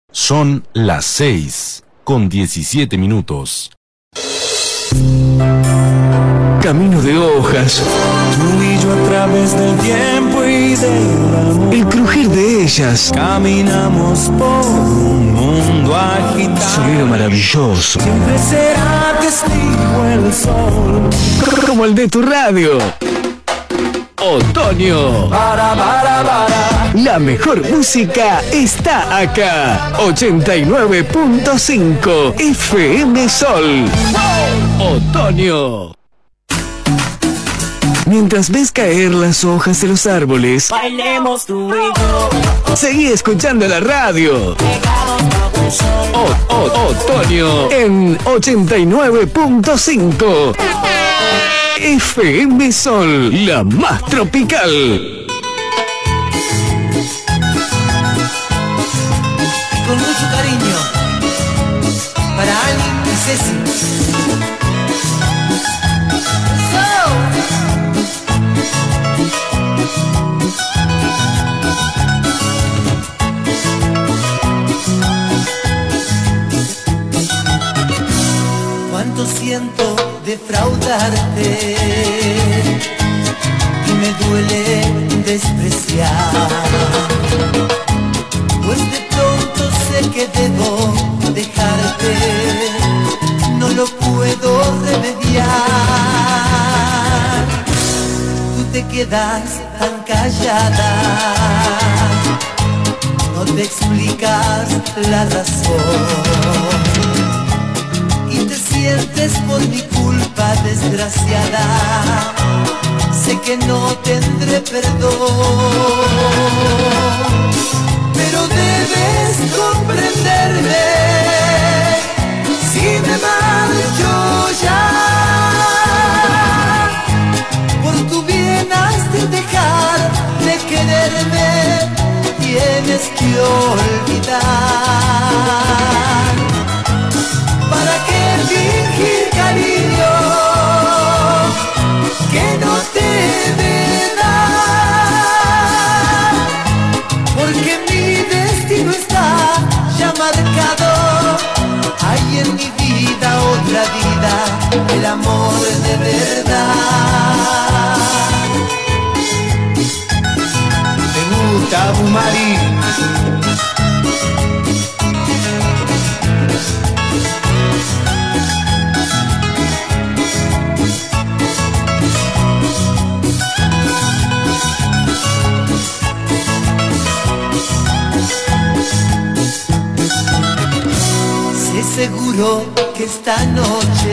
Son las 6:17. Camino de hojas, tú y yo a través del tiempo y del amor. el crujir de ellas, Caminamos por un mundo agitado. sonido maravilloso, Siempre será testigo el sol. como el de tu radio. Otoño. La mejor música está acá. 89.5 FM Sol. Otoño. Mientras ves caer las hojas de los árboles, Bailemos tú y yo, seguí escuchando la radio. pegados bajo el sol. Otoño en 89.5 FM Sol, la más tropical. Con mucho cariño para Ali y Ceci. Cuánto siento defraudarte y me duele despreciar, pues de pronto sé que debo dejarte, no lo puedo remediar. Tú te quedas tan callada, no te explicas la razón y te sientes por mi culpa desgraciada. Sé que no tendré perdón, pero debes comprenderme si me marcho ya. Por tu bien has de dejar de quererme, tienes que olvidar. ¿Para qué fingir cariño que no te da? Porque mi destino está ya marcado. Hay en mi vida otra vida, el amor de verdad. ¿Te gusta, Bumari? Seguro que esta noche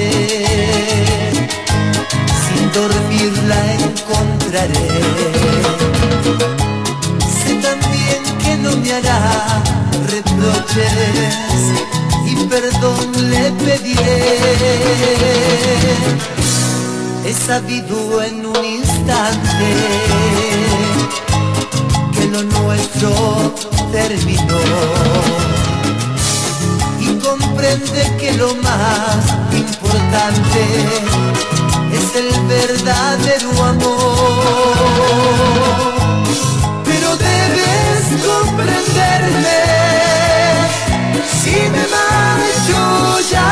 sin dormir la encontraré. Sé también que no me hará reproches y perdón le pediré. He sabido en un instante que lo nuestro terminó. Comprende que lo más importante es el verdadero amor. Pero debes comprenderme si me marcho ya.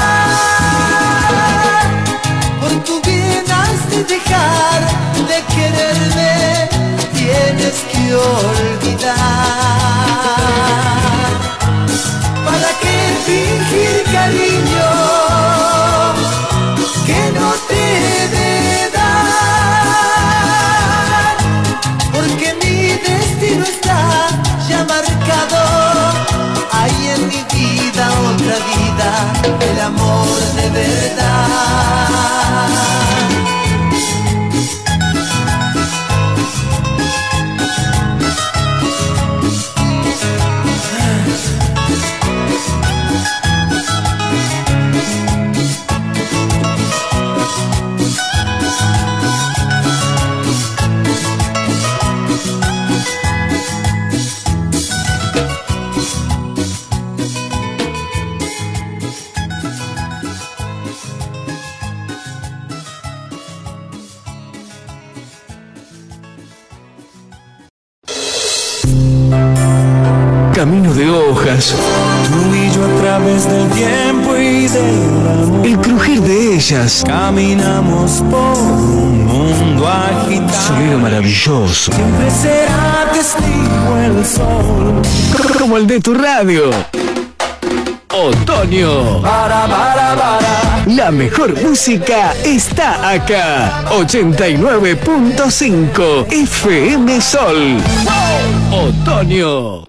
Por tu bien has de dejar de quererme, tienes que olvidar. ¿Para qué fingir cariño que no te de dar? Porque mi destino está ya marcado. Hay en mi vida otra vida, el amor de verdad. hojas, Tú y yo a través del tiempo y del amor. el crujir de ellas, Caminamos por un mundo agitado. sonido maravilloso, Siempre será testigo el sol. como el de tu radio. Otoño. La mejor música está acá. 89.5 FM Sol. Otoño.